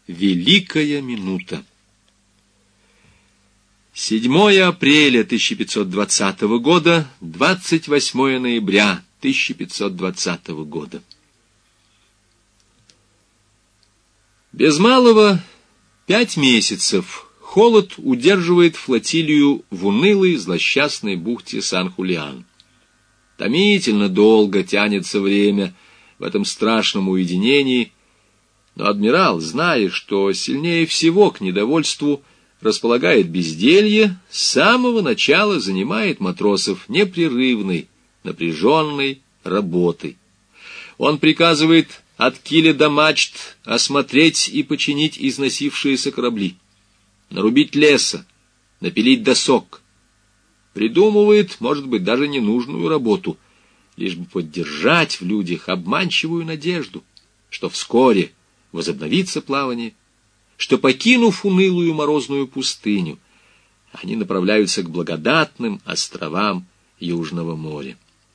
Великая минута. 7 апреля 1520 года, 28 ноября 1520 года. Без малого 5 месяцев холод удерживает флотилию в унылой злосчастной бухте Сан-Хулиан. Томительно долго тянется время в этом страшном уединении, но адмирал, зная, что сильнее всего к недовольству располагает безделье, с самого начала занимает матросов непрерывной, напряженной работой. Он приказывает от киля до мачт осмотреть и починить износившиеся корабли, нарубить леса, напилить досок. Придумывает, может быть, даже ненужную работу, лишь бы поддержать в людях обманчивую надежду, что вскоре возобновится плавание, что, покинув унылую морозную пустыню, они направляются к благодатным островам Южного моря.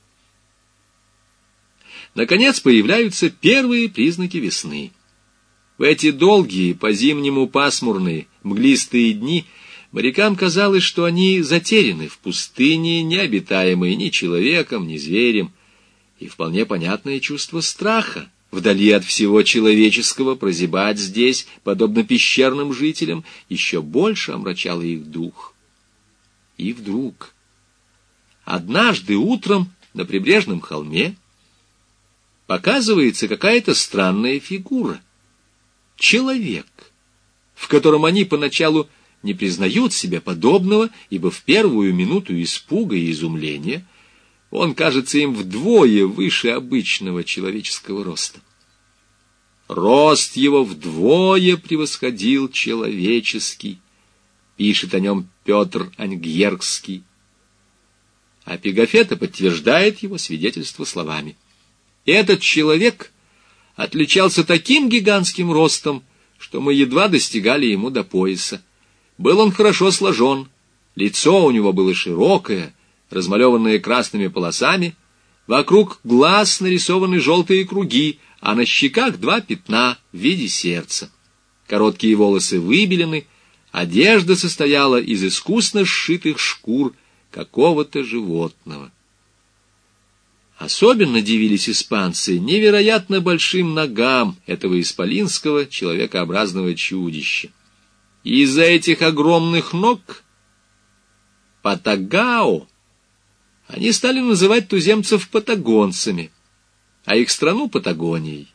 Наконец появляются первые признаки весны. В эти долгие, по-зимнему пасмурные, мглистые дни морякам казалось, что они затеряны в пустыне, необитаемой ни человеком, ни зверем, и вполне понятное чувство страха, вдали от всего человеческого, прозябать здесь, подобно пещерным жителям, еще больше омрачало их дух. И вдруг, однажды утром на прибрежном холме показывается какая-то странная фигура. Человек, в котором они поначалу не признают себя подобного, ибо в первую минуту испуга и изумления он кажется им вдвое выше обычного человеческого роста. Рост его вдвое превосходил человеческий, пишет о нем Петр Ангьеркский. А Пегафetta подтверждает его свидетельство словами: «Этот человек отличался таким гигантским ростом, что мы едва достигали ему до пояса. Был он хорошо сложен, лицо у него было широкое, размалеванное красными полосами, вокруг глаз нарисованы желтые круги, а на щеках 2 пятна в виде сердца. Короткие волосы выбелены, одежда состояла из искусно сшитых шкур какого-то животного». Особенно дивились испанцы невероятно большим ногам этого исполинского человекообразного чудища. И из-за этих огромных ног Патагао они стали называть туземцев патагонцами, а их страну Патагонией.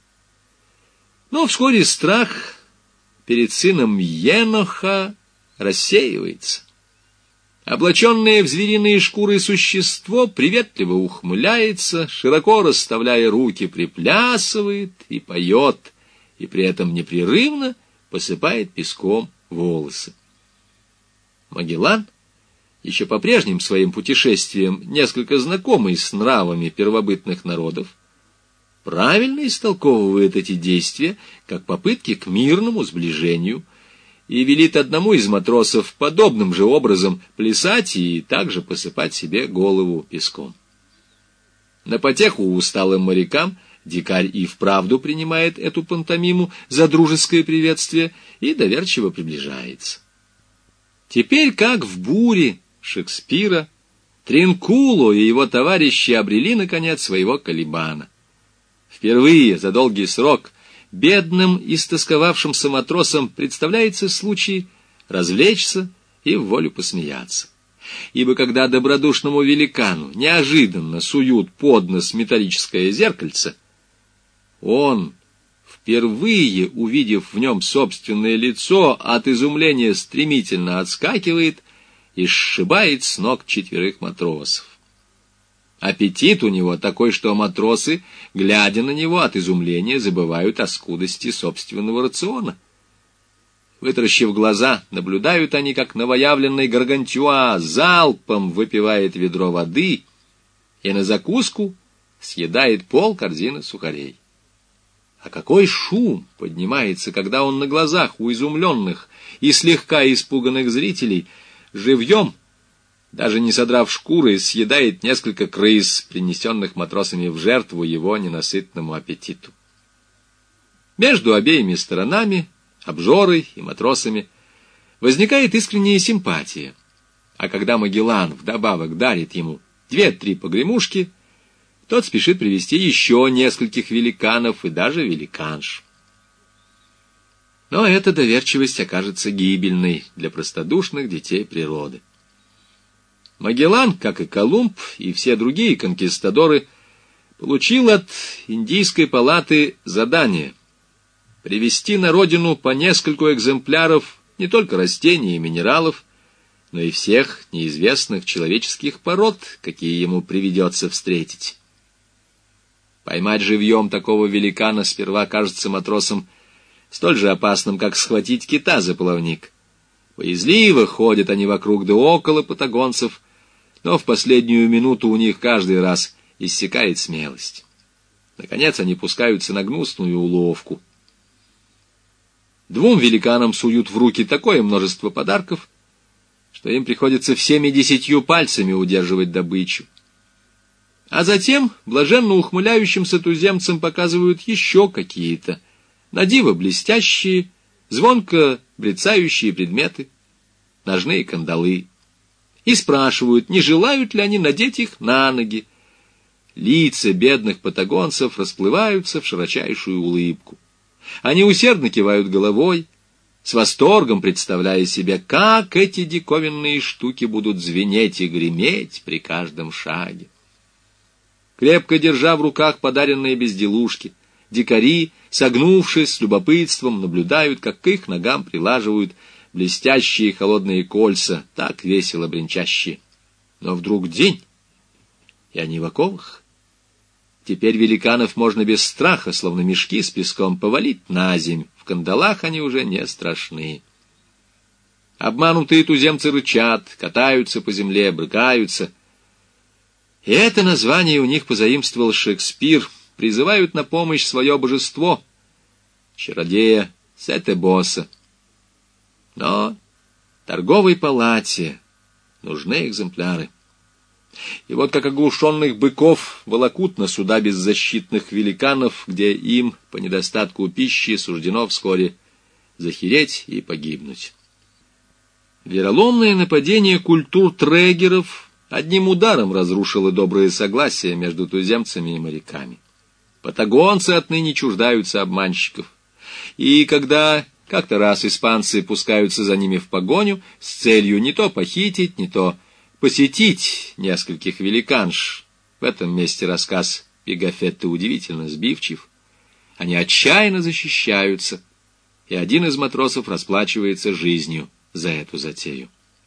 Но вскоре страх перед сыном Еноха рассеивается. Облаченное в звериные шкуры существо приветливо ухмыляется, широко расставляя руки, приплясывает и поет, и при этом непрерывно посыпает песком волосы. Магеллан, еще по прежним своим путешествиям несколько знакомый с нравами первобытных народов, правильно истолковывает эти действия как попытки к мирному сближению и велит одному из матросов подобным же образом плясать и также посыпать себе голову песком. На потеху усталым морякам дикарь и вправду принимает эту пантомиму за дружеское приветствие и доверчиво приближается. Теперь, как в буре Шекспира, Тринкуло и его товарищи обрели, наконец, своего Калибана. Впервые за долгий срок бедным, истосковавшимся матросам представляется случай развлечься и в волю посмеяться. Ибо когда добродушному великану неожиданно суют под нос металлическое зеркальце, он, впервые увидев в нем собственное лицо, от изумления стремительно отскакивает и сшибает с ног 4 матросов. Аппетит у него такой, что матросы, глядя на него, от изумления забывают о скудости собственного рациона. Вытаращив глаза, наблюдают они, как новоявленный Гаргантюа залпом выпивает ведро воды и на закуску съедает полкорзины сухарей. А какой шум поднимается, когда он на глазах у изумленных и слегка испуганных зрителей живьем, даже не содрав шкуры, съедает несколько крыс, принесенных матросами в жертву его ненасытному аппетиту. Между обеими сторонами обжорой и матросами, возникает искренняя симпатия. А когда Магеллан вдобавок дарит ему 2-3 погремушки, тот спешит привести еще нескольких великанов и даже великанш. Но эта доверчивость окажется гибельной для простодушных детей природы. Магеллан, как и Колумб и все другие конкистадоры, получил от Индийской палаты задание привезти на родину по нескольку экземпляров не только растений и минералов, но и всех неизвестных человеческих пород, какие ему приведется встретить. Поймать живьем такого великана сперва кажется матросам столь же опасным, как схватить кита за плавник. Боязливо ходят они вокруг да около патагонцев, но в последнюю минуту у них каждый раз иссякает смелость. Наконец они пускаются на гнусную уловку. 2 великанам суют в руки такое множество подарков, что им приходится всеми 10 пальцами удерживать добычу. А затем блаженно ухмыляющимся туземцам показывают еще какие-то надиво блестящие, звонко брецающие предметы, ножные кандалы, и спрашивают, не желают ли они надеть их на ноги. Лица бедных патагонцев расплываются в широчайшую улыбку. Они усердно кивают головой, с восторгом представляя себе, как эти диковинные штуки будут звенеть и греметь при каждом шаге. Крепко держа в руках подаренные безделушки, дикари, согнувшись с любопытством, наблюдают, как к их ногам прилаживают блестящие холодные кольца, так весело бренчащие. Но вдруг день, и они в оковах. Теперь великанов можно без страха, словно мешки с песком, повалить на земь. В кандалах они уже не страшны. Обманутые туземцы рычат, катаются по земле, брыкаются. И это название у них позаимствовал Шекспир. Призывают на помощь свое божество, чародея Сетебоса. Но торговой палате нужны экземпляры. И вот как оглушенных быков волокут на суда беззащитных великанов, где им, по недостатку пищи, суждено вскоре захереть и погибнуть. Вероломное нападение культур трегеров одним ударом разрушило доброе согласие между туземцами и моряками. Патагонцы отныне чуждаются обманщиков. И когда как-то раз испанцы пускаются за ними в погоню с целью не то похитить, не то посетить нескольких великанш. В этом месте рассказ Пигафетта удивительно сбивчив. Они отчаянно защищаются, и один из матросов расплачивается жизнью за эту затею.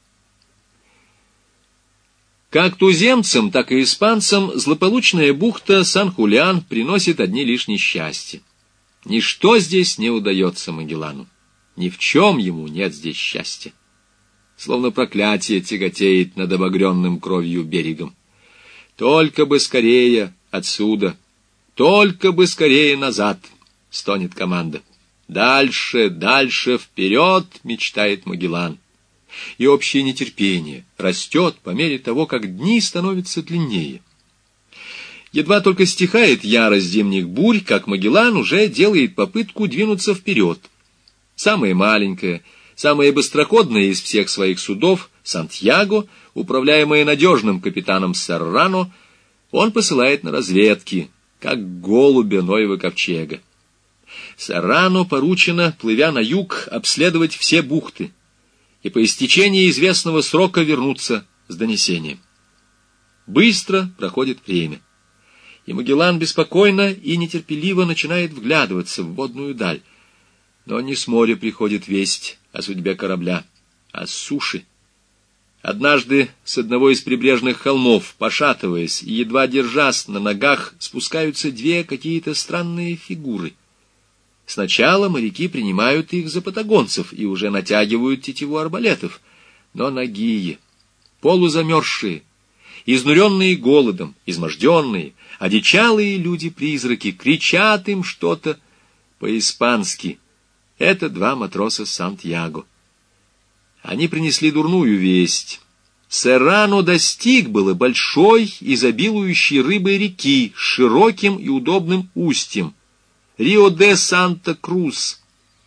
Как туземцам, так и испанцам злополучная бухта Сан-Хулиан приносит одни лишь несчастья. Ничто здесь не удается Магеллану. Ни в чем ему нет здесь счастья. Словно проклятие тяготеет над обогренным кровью берегом. Только бы скорее отсюда, только бы скорее назад, стонет команда. Дальше, дальше, вперед, мечтает Магеллан. И общее нетерпение растет по мере того, как дни становятся длиннее. Едва только стихает ярость зимних бурь, как Магеллан уже делает попытку двинуться вперед. Самое маленькое, самое быстроходное из всех своих судов, Сантьяго, управляемое надежным капитаном Серрано, он посылает на разведки, как голубя Ноева ковчега. Серрано поручено, плывя на юг, обследовать все бухты и по истечении известного срока вернуться с донесением. Быстро проходит время, и Магеллан беспокойно и нетерпеливо начинает вглядываться в водную даль. Но не с моря приходит весть о судьбе корабля, а с суши. Однажды с одного из прибрежных холмов, пошатываясь и едва держась на ногах, спускаются 2 какие-то странные фигуры. Сначала моряки принимают их за патагонцев и уже натягивают тетиву арбалетов, но нагие, полузамерзшие, изнуренные голодом, изможденные, одичалые люди-призраки кричат им что-то по-испански. Это 2 матроса Сантьяго. Они принесли дурную весть. Серрано достиг было большой, изобилующей рыбой реки с широким и удобным устьем, Рио-де-Санта-Крус.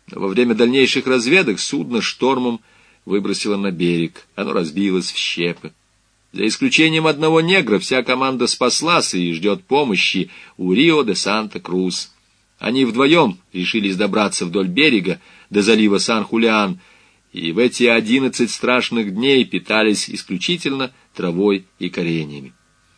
Но во время дальнейших разведок судно штормом выбросило на берег. Оно разбилось в щепы. За исключением одного негра, вся команда спаслась и ждет помощи у Рио-де-Санта-Крус. Они вдвоем решились добраться вдоль берега до залива Сан-Хулиан, и в эти 11 страшных дней питались исключительно травой и кореньями.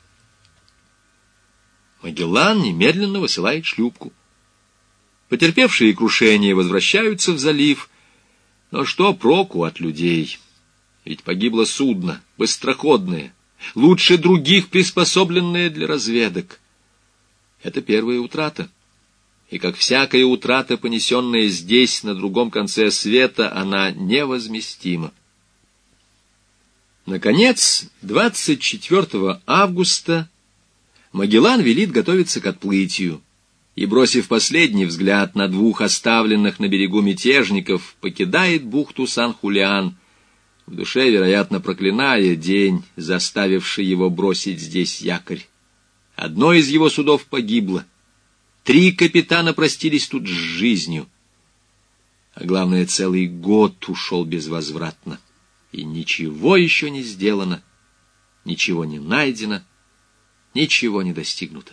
Магеллан немедленно высылает шлюпку. Потерпевшие крушение возвращаются в залив, но что проку от людей? Ведь погибло судно, быстроходное, лучше других приспособленное для разведок. Это первая утрата. И как всякая утрата, понесенная здесь, на другом конце света, она невозместима. Наконец, 24 августа Магеллан велит готовиться к отплытию и, бросив последний взгляд на 2 оставленных на берегу мятежников, покидает бухту Сан-Хулиан, в душе, вероятно, проклиная день, заставивший его бросить здесь якорь. Одно из его судов погибло. 3 капитана простились тут с жизнью. А главное, целый год ушел безвозвратно. И ничего еще не сделано, ничего не найдено, ничего не достигнуто.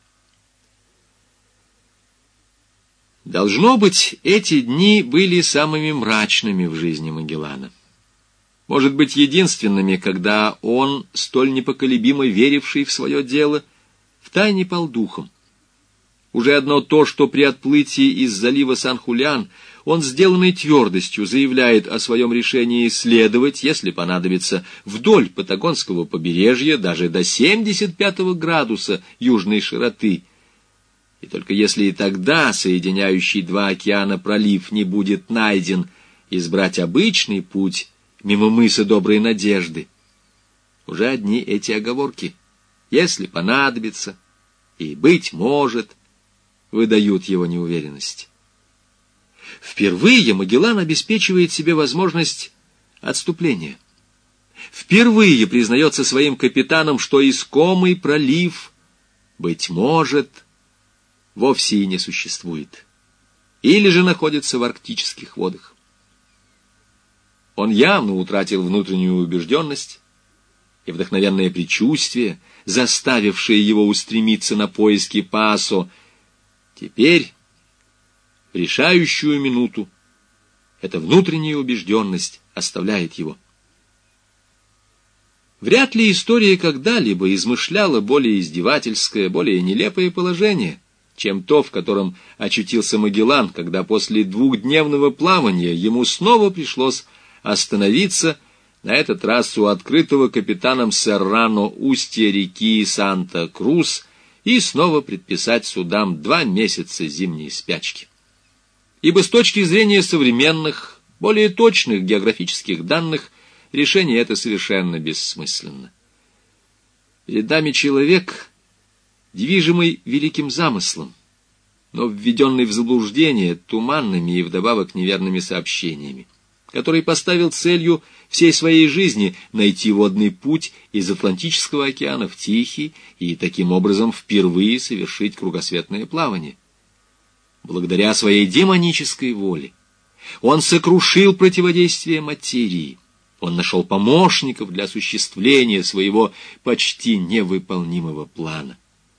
Должно быть, эти дни были самыми мрачными в жизни Магеллана. Может быть, единственными, когда он, столь непоколебимо веривший в свое дело, втайне пал духом. Уже одно то, что при отплытии из залива Сан-Хулиан он сделанной твердостью заявляет о своем решении следовать, если понадобится, вдоль Патагонского побережья даже до 75 градуса южной широты. И только если и тогда соединяющий 2 океана пролив не будет найден, избрать обычный путь мимо мыса Доброй Надежды. Уже одни эти оговорки, если понадобится, и, быть может, выдают его неуверенность. Впервые Магеллан обеспечивает себе возможность отступления. Впервые признается своим капитанам, что искомый пролив, быть может, вовсе и не существует, или же находится в арктических водах. Он явно утратил внутреннюю убежденность и вдохновенное предчувствие, заставившее его устремиться на поиски Пасо. Теперь, в решающую минуту, эта внутренняя убежденность оставляет его. Вряд ли история когда-либо измышляла более издевательское, более нелепое положение, чем то, в котором очутился Магеллан, когда после 2-дневного плавания ему снова пришлось остановиться, на этот раз у открытого капитаном Серрано устья реки Санта-Крус, и снова предписать судам 2 месяца зимней спячки. Ибо с точки зрения современных, более точных географических данных, решение это совершенно бессмысленно. Перед нами человек, движимый великим замыслом, но введенный в заблуждение туманными и вдобавок неверными сообщениями, который поставил целью всей своей жизни найти водный путь из Атлантического океана в Тихий и таким образом впервые совершить кругосветное плавание. Благодаря своей демонической воле он сокрушил противодействие материи, он нашел помощников для осуществления своего почти невыполнимого плана.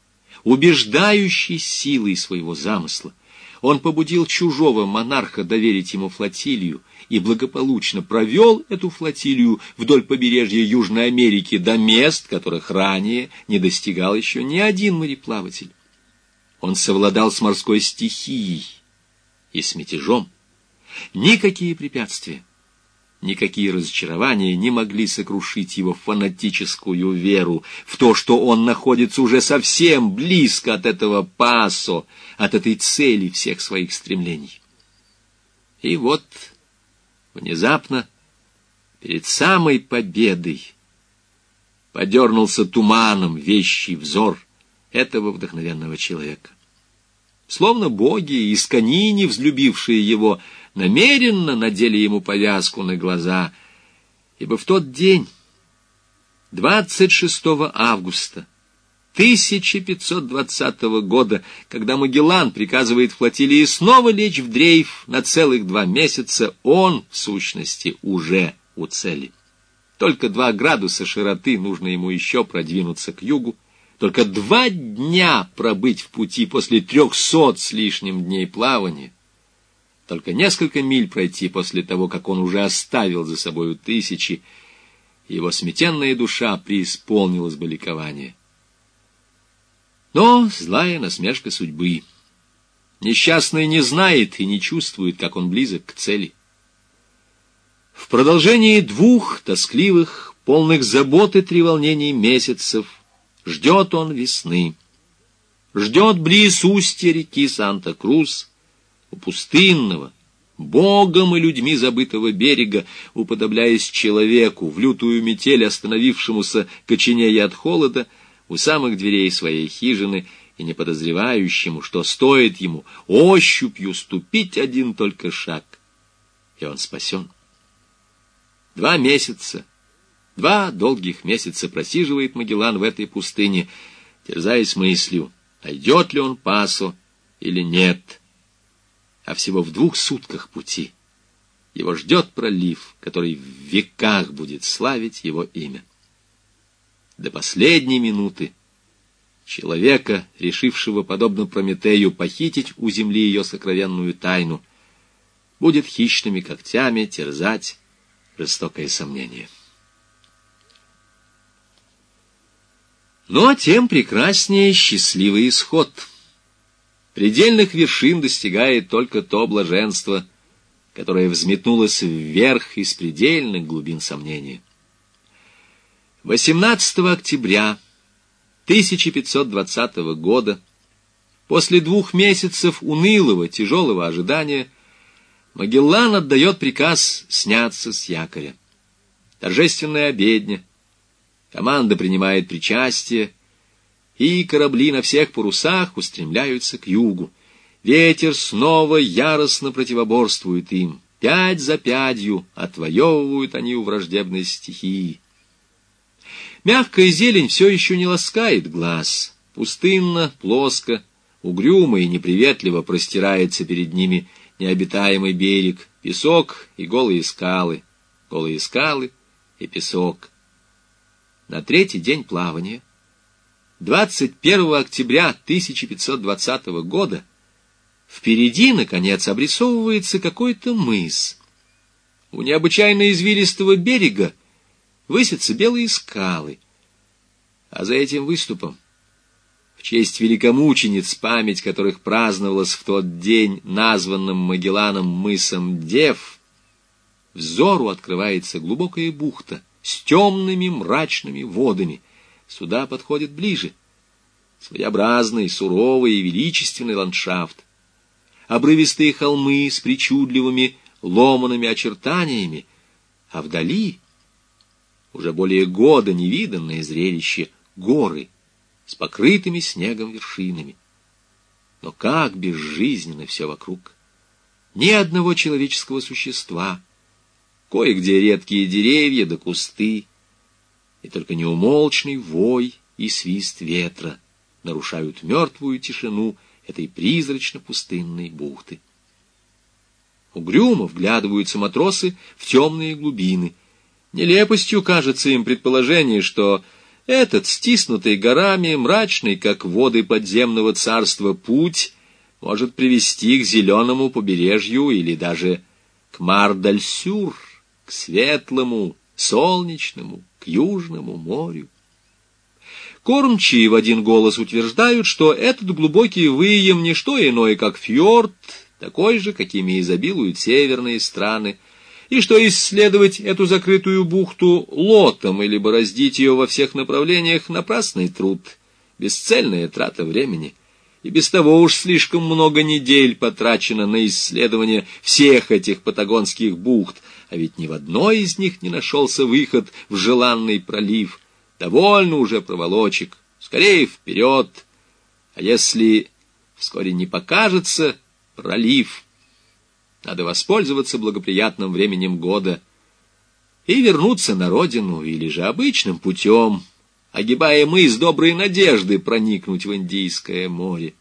Убеждающей силой своего замысла он побудил чужого монарха доверить ему флотилию и благополучно провел эту флотилию вдоль побережья Южной Америки до мест, которых ранее не достигал еще ни один мореплаватель. Он совладал с морской стихией и с мятежом. Никакие препятствия, никакие разочарования не могли сокрушить его фанатическую веру в то, что он находится уже совсем близко от этого Пасо, от этой цели всех своих стремлений. И вот, внезапно, перед самой победой, подернулся туманом вещий взор этого вдохновенного человека. Словно боги, исконини, взлюбившие его, намеренно надели ему повязку на глаза, ибо в тот день, 26 августа, 1520 года, когда Магеллан приказывает флотилии снова лечь в дрейф на целых 2 месяца, он, в сущности, уже у цели. Только 2 градуса широты нужно ему еще продвинуться к югу, только 2 дня пробыть в пути после 300 с лишним дней плавания, только несколько миль пройти после того, как он уже оставил за собою тысячи, его сметенная душа преисполнилась бы ликования. Но злая насмешка судьбы. Несчастный не знает и не чувствует, как он близок к цели. В продолжении 2 тоскливых, полных забот и треволнений месяцев ждет он весны. Ждет близ устья реки Санта-Крус, у пустынного, Богом и людьми забытого берега, уподобляясь человеку в лютую метель, остановившемуся, коченея от холода, у самых дверей своей хижины и не подозревающему, что стоит ему ощупью ступить один только шаг, и он спасен. 2 месяца, 2 долгих месяца просиживает Магеллан в этой пустыне, терзаясь мыслью, найдет ли он Пасо или нет. А всего в 2 сутках пути его ждет пролив, который в веках будет славить его имя. До последней минуты человека, решившего, подобно Прометею, похитить у земли ее сокровенную тайну, будет хищными когтями терзать жестокое сомнение. Но тем прекраснее счастливый исход. Предельных вершин достигает только то блаженство, которое взметнулось вверх из предельных глубин сомнения. 18 октября 1520 года, после 2 месяцев унылого, тяжелого ожидания, Магеллан отдает приказ сняться с якоря. Торжественная обедня, команда принимает причастие, и корабли на всех парусах устремляются к югу. Ветер снова яростно противоборствует им. 5 за 5 отвоевывают они у враждебной стихии. Мягкая зелень все еще не ласкает глаз. Пустынно, плоско, угрюмо и неприветливо простирается перед ними необитаемый берег, песок и голые скалы и песок. На 3-й день плавания, 21 октября 1520 года, впереди, наконец, обрисовывается какой-то мыс. У необычайно извилистого берега высятся белые скалы, а за этим выступом, в честь великомучениц, память которых праздновалась в тот день названным Магелланом мысом Дев, взору открывается глубокая бухта с темными мрачными водами. Сюда подходит ближе своеобразный, суровый и величественный ландшафт. Обрывистые холмы с причудливыми ломаными очертаниями, а вдали уже более года невиданное зрелище — горы с покрытыми снегом вершинами. Но как безжизненно все вокруг! Ни одного человеческого существа, кое-где редкие деревья да кусты, и только неумолчный вой и свист ветра нарушают мертвую тишину этой призрачно-пустынной бухты. Угрюмо вглядываются матросы в темные глубины. Нелепостью кажется им предположение, что этот, стиснутый горами, мрачный, как воды подземного царства, путь может привести к зеленому побережью или даже к Мар-даль-Сюр, к светлому, солнечному, к Южному морю. Кормчие в один голос утверждают, что этот глубокий выем не что иное, как фьорд, такой же, какими изобилуют северные страны, и что исследовать эту закрытую бухту лотом или бороздить ее во всех направлениях — напрасный труд, бесцельная трата времени. И без того уж слишком много недель потрачено на исследование всех этих патагонских бухт, а ведь ни в одной из них не нашелся выход в желанный пролив. Довольно уже проволочек, скорее вперед. А если вскоре не покажется пролив, надо воспользоваться благоприятным временем года и вернуться на родину, или же обычным путем огибая мыс Доброй Надежды, проникнуть в Индийское море.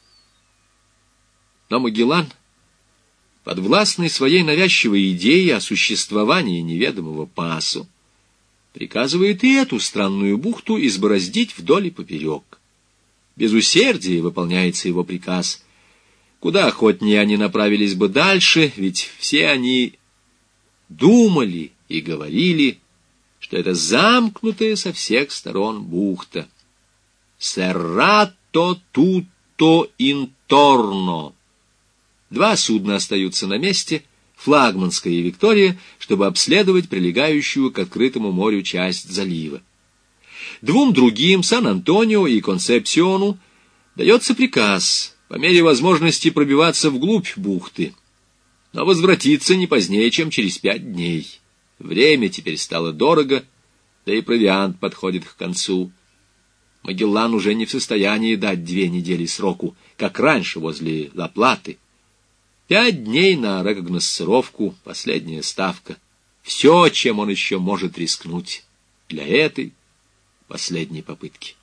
Но Магеллан, подвластный своей навязчивой идее о существовании неведомого Пасо, приказывает и эту странную бухту избороздить вдоль и поперек. Без усердия выполняется его приказ. Куда охотнее они направились бы дальше, ведь все они думали и говорили, что это замкнутая со всех сторон бухта. «Серрато тутто инторно». Два судна остаются на месте, флагманская и Виктория, чтобы обследовать прилегающую к открытому морю часть залива. Двум другим, Сан-Антонио и Консепсиону, дается приказ по мере возможности пробиваться вглубь бухты, но возвратиться не позднее, чем через 5 дней. Время теперь стало дорого, да и провиант подходит к концу. Магеллан уже не в состоянии дать 2 недели сроку, как раньше возле Ла-Платы. 5 дней на рекогносцировку, последняя ставка. Все, чем он еще может рискнуть для этой последней попытки.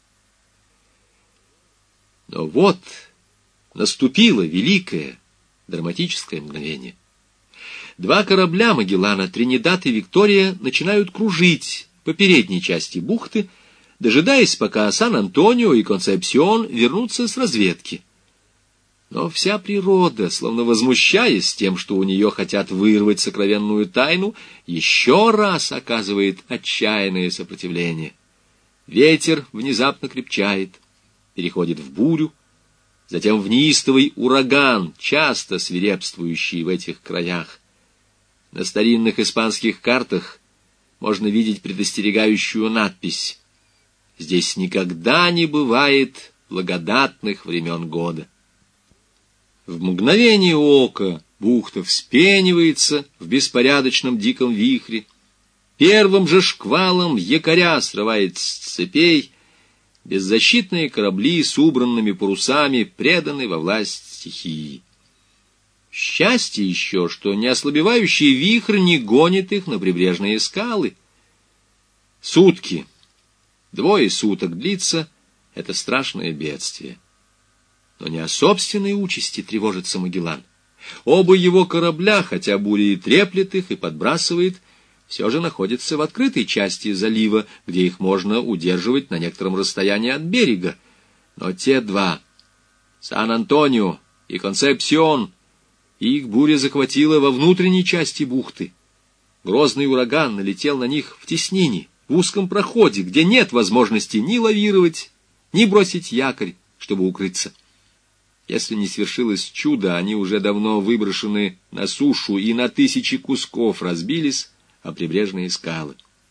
Но вот наступило великое драматическое мгновение. 2 корабля Магеллана, Тринидад и Виктория, начинают кружить по передней части бухты, дожидаясь, пока Сан-Антонио и Консепсион вернутся с разведки. Но вся природа, словно возмущаясь тем, что у нее хотят вырвать сокровенную тайну, еще раз оказывает отчаянное сопротивление. Ветер внезапно крепчает, переходит в бурю, затем в неистовый ураган, часто свирепствующий в этих краях. На старинных испанских картах можно видеть предостерегающую надпись: «Здесь никогда не бывает благодатных времен года». В мгновение ока бухта вспенивается в беспорядочном диком вихре. Первым же шквалом якоря срывает с цепей. Беззащитные корабли с убранными парусами преданы во власть стихии. Счастье еще, что неослабевающий вихрь не гонит их на прибрежные скалы. Сутки, 2 суток длится это страшное бедствие. Но не о собственной участи тревожится Магеллан. Оба его корабля, хотя буря и треплет их и подбрасывает, все же находятся в открытой части залива, где их можно удерживать на некотором расстоянии от берега. Но те 2, Сан-Антонио и Консепсион, их буря захватила во внутренней части бухты. Грозный ураган налетел на них в теснине, в узком проходе, где нет возможности ни лавировать, ни бросить якорь, чтобы укрыться. Если не свершилось чудо, они уже давно выброшены на сушу и на 1000 кусков разбились о прибрежные скалы.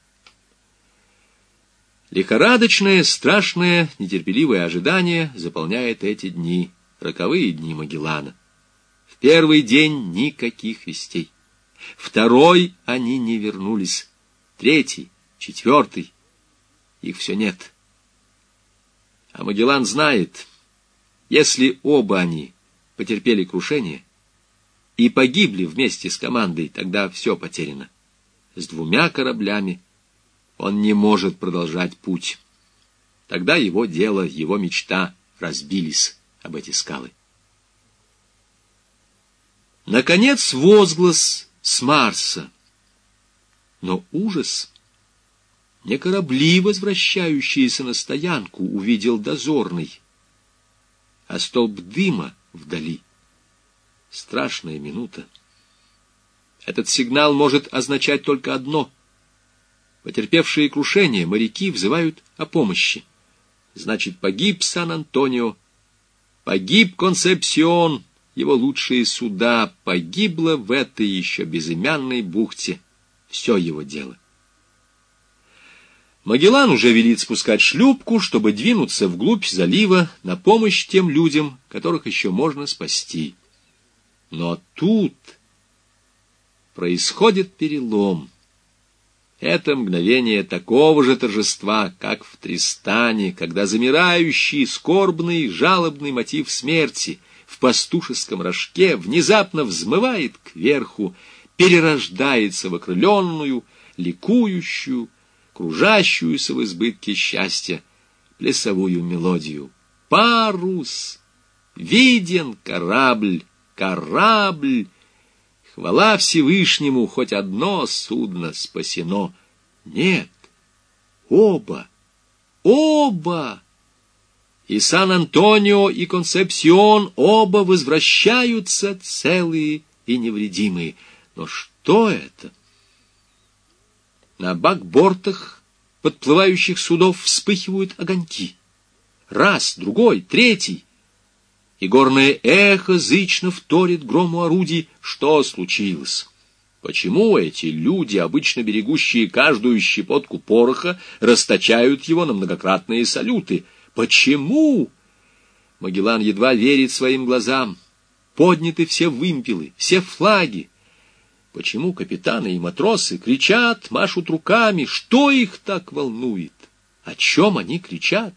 Лихорадочное, страшное, нетерпеливое ожидание заполняет эти дни, роковые дни Магеллана. В первый день никаких вестей. Второй они не вернулись. 3, 4 их все нет. А Магеллан знает, если оба они потерпели крушение и погибли вместе с командой, тогда все потеряно. С 2 кораблями он не может продолжать путь. Тогда его дело, его мечта разбились об эти скалы. Наконец возглас с Марса. Но ужас! Не корабли, возвращающиеся на стоянку, увидел дозорный, а столб дыма вдали. Страшная минута. Этот сигнал может означать только одно. Потерпевшие крушение моряки взывают о помощи. Значит, погиб Сан-Антонио, погиб Консепсион, его лучшие суда, погибло в этой еще безымянной бухте все его дело. Магеллан уже велит спускать шлюпку, чтобы двинуться вглубь залива на помощь тем людям, которых еще можно спасти. Но тут происходит перелом. Это мгновение такого же торжества, как в Тристане, когда замирающий, скорбный, жалобный мотив смерти в пастушеском рожке внезапно взмывает кверху, перерождается в окрыленную, ликующую, кружащуюся в избытке счастья плясовую мелодию. Парус! Виден корабль, корабль! Хвала Всевышнему, хоть одно судно спасено. Нет, оба, оба! И Сан-Антонио, и Консепсион оба возвращаются целые и невредимые. Но что это? На бакбортах подплывающих судов вспыхивают огоньки. Раз, другой, третий. И горное эхо зычно вторит грому орудий. Что случилось? Почему эти люди, обычно берегущие каждую щепотку пороха, расточают его на многократные салюты? Почему? Магеллан едва верит своим глазам. Подняты все вымпелы, все флаги. Почему капитаны и матросы кричат, машут руками? Что их так волнует? О чем они кричат?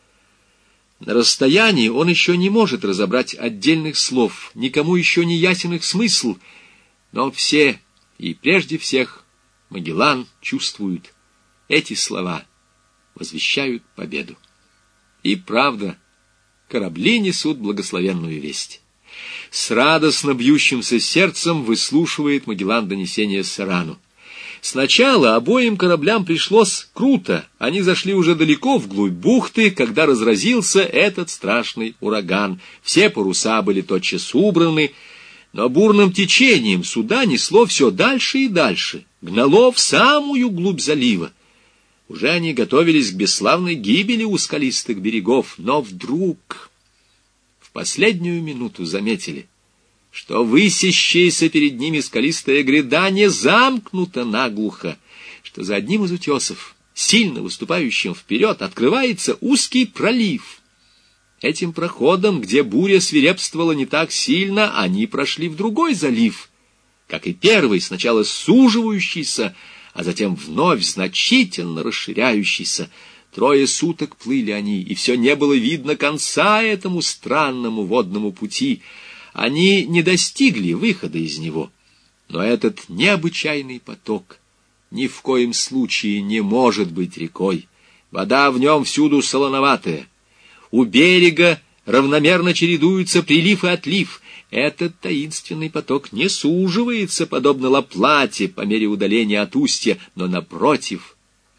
На расстоянии он еще не может разобрать отдельных слов, никому еще не ясен их смысл, но все, и прежде всех, Магеллан чувствует, эти слова возвещают победу. И правда, корабли несут благословенную весть. С радостно бьющимся сердцем выслушивает Магеллан донесение Серрану. Сначала обоим кораблям пришлось круто. Они зашли уже далеко вглубь бухты, когда разразился этот страшный ураган. Все паруса были тотчас убраны, но бурным течением суда несло все дальше и дальше, гнало в самую глубь залива. Уже они готовились к бесславной гибели у скалистых берегов, но вдруг в последнюю минуту заметили, что высящаяся перед ними скалистая гряда не замкнута наглухо, что за одним из утесов, сильно выступающим вперед, открывается узкий пролив. Этим проходом, где буря свирепствовала не так сильно, они прошли в другой залив, как и первый, сначала суживающийся, а затем вновь значительно расширяющийся. 3 суток плыли они, и все не было видно конца этому странному водному пути. Они не достигли выхода из него, но этот необычайный поток ни в коем случае не может быть рекой. Вода в нем всюду солоноватая. У берега равномерно чередуются прилив и отлив. Этот таинственный поток не суживается, подобно Ла-Плате, по мере удаления от устья, но, напротив,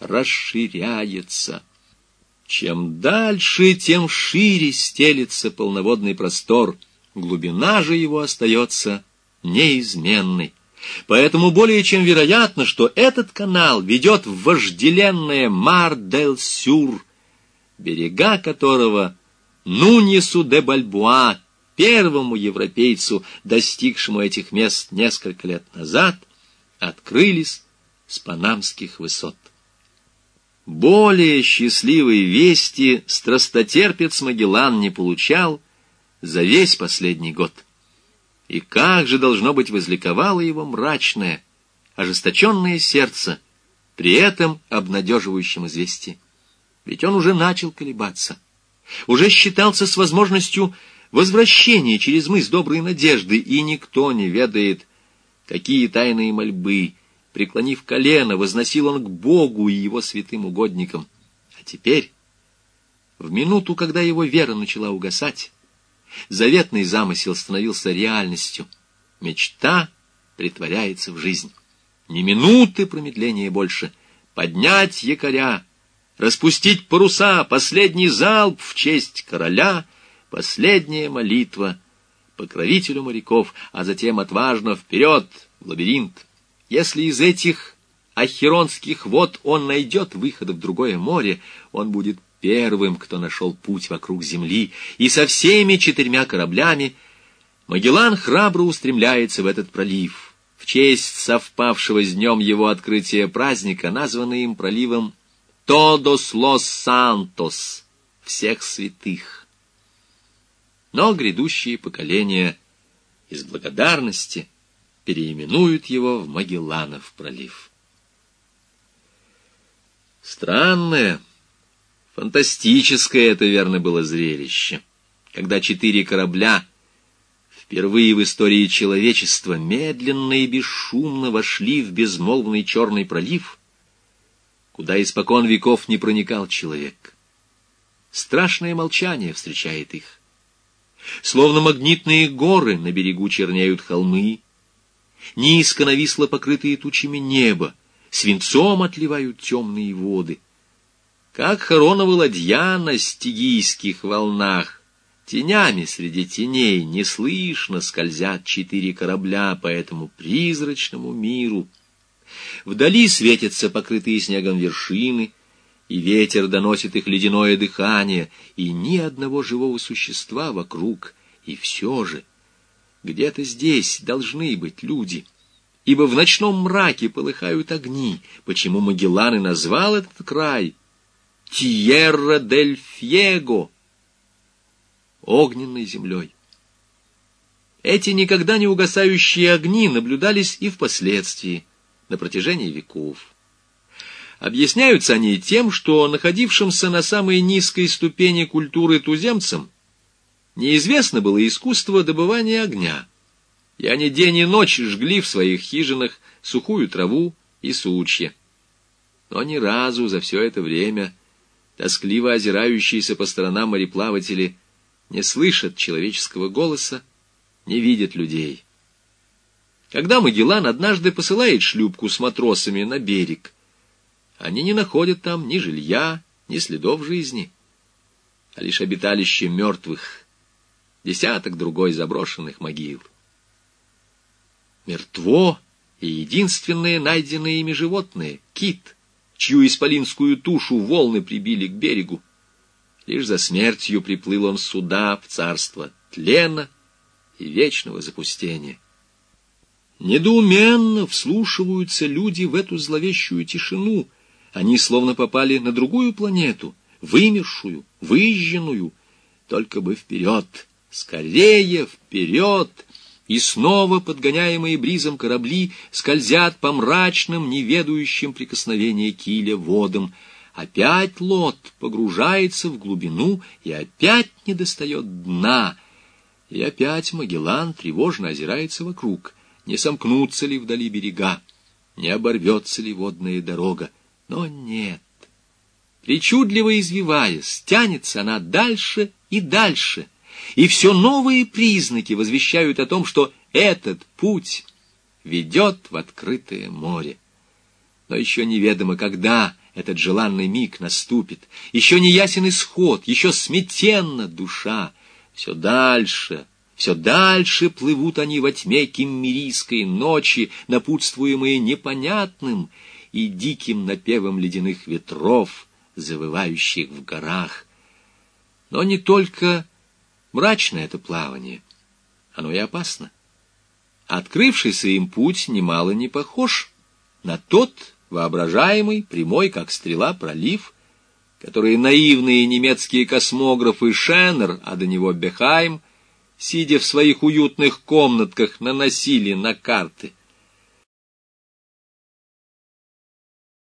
расширяется. Чем дальше, тем шире стелется полноводный простор. Глубина же его остается неизменной. Поэтому более чем вероятно, что этот канал ведет в вожделенное Мар-дель-Сюр, берега которого Нуньесу де Бальбоа, первому европейцу, достигшему этих мест несколько лет назад, открылись с панамских высот. Более счастливой вести страстотерпец Магеллан не получал за весь последний год. И как же, должно быть, возликовало его мрачное, ожесточенное сердце при этом обнадеживающем известии. Ведь он уже начал колебаться, уже считался с возможностью возвращения через мыс Доброй Надежды, и никто не ведает, какие тайные мольбы, преклонив колено, возносил он к Богу и его святым угодникам. А теперь, в минуту, когда его вера начала угасать, заветный замысел становился реальностью. Мечта притворяется в жизнь. Ни минуты промедления больше. Поднять якоря, распустить паруса, последний залп в честь короля, последняя молитва покровителю моряков, а затем отважно вперед в лабиринт. Если из этих ахеронских вод он найдет выход в другое море, он будет первым, кто нашел путь вокруг земли, и со всеми 4 кораблями Магеллан храбро устремляется в этот пролив, в честь совпавшего с днем его открытия праздника, названный им проливом Тодос лос Сантос, всех святых. Но грядущие поколения из благодарности переименуют его в Магелланов пролив. Странное, фантастическое это, верно, было зрелище, когда 4 корабля впервые в истории человечества медленно и бесшумно вошли в безмолвный Черный пролив, куда испокон веков не проникал человек. Страшное молчание встречает их. Словно магнитные горы на берегу чернеют холмы, низко нависло покрытые тучами небо, свинцом отливают темные воды. Как Харонова ладья на стигийских волнах, тенями среди теней неслышно скользят 4 корабля по этому призрачному миру. Вдали светятся покрытые снегом вершины, и ветер доносит их ледяное дыхание, и ни одного живого существа вокруг, и все же где-то здесь должны быть люди, ибо в ночном мраке полыхают огни, почему Магеллан и назвал этот край Тьерра дель Фьего, огненной землей. Эти никогда не угасающие огни наблюдались и впоследствии, на протяжении веков. Объясняются они тем, что находившимся на самой низкой ступени культуры туземцам неизвестно было искусство добывания огня, и они день и ночь жгли в своих хижинах сухую траву и сучья. Но ни разу за все это время тоскливо озирающиеся по сторонам мореплаватели не слышат человеческого голоса, не видят людей. Когда Магеллан однажды посылает шлюпку с матросами на берег, они не находят там ни жилья, ни следов жизни, а лишь обиталище мертвых, десяток другой заброшенных могил. Мертво и единственное найденное ими животное — кит, чью исполинскую тушу волны прибили к берегу. Лишь за смертью приплыл он сюда, в царство тлена и вечного запустения. Недоуменно вслушиваются люди в эту зловещую тишину. Они словно попали на другую планету, вымершую, выжженную. Только бы вперед, скорее вперед! И снова подгоняемые бризом корабли скользят по мрачным, неведающим прикосновения киля водам. Опять лот погружается в глубину и опять не достает дна. И опять Магеллан тревожно озирается вокруг. Не сомкнутся ли вдали берега, не оборвется ли водная дорога. Но нет. Причудливо извиваясь, тянется она дальше и дальше, и все новые признаки возвещают о том, что этот путь ведет в открытое море. Но еще неведомо, когда этот желанный миг наступит, еще не ясен исход, еще сметенна душа. Все дальше плывут они во тьме киммерийской ночи, напутствуемые непонятным и диким напевом ледяных ветров, завывающих в горах. Но не только мрачно это плавание, оно и опасно. Открывшийся им путь немало не похож на тот воображаемый, прямой, как стрела, пролив, который наивные немецкие космографы Шеннер, а до него Бехайм, сидя в своих уютных комнатках, наносили на карты.